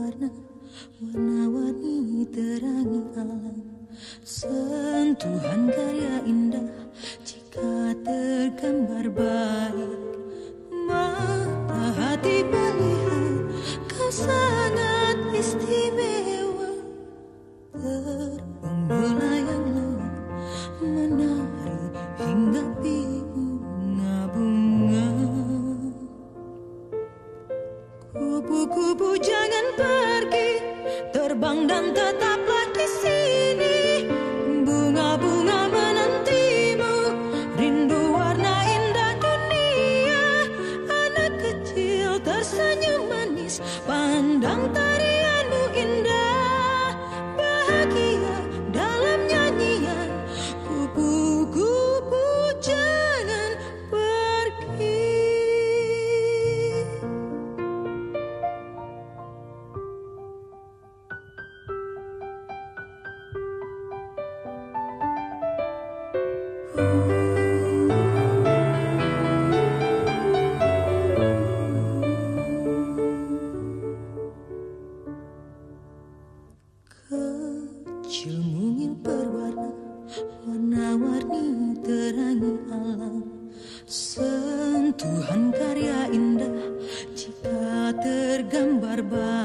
berwarna, warna-warni terangi alam. Sentuhan karya indah jika tergambar baik. Mata hati melihat kau sangat istimewa. Terbang melayang-layang menari hingga bunga-bunga. Kupu-kupu jangan pergi, terbang dan tetaplah di sini. Bunga-bunga menantimu, rindu warna indah dunia. Anak kecil tersenyum manis, pandang tarianmu indah. Bahagia dalam nyanyian, kupu-kupu jangan pergi. Kecil mungil berwarna, warna-warni terangi alam. Sentuhan karya indah jika tergambar baik.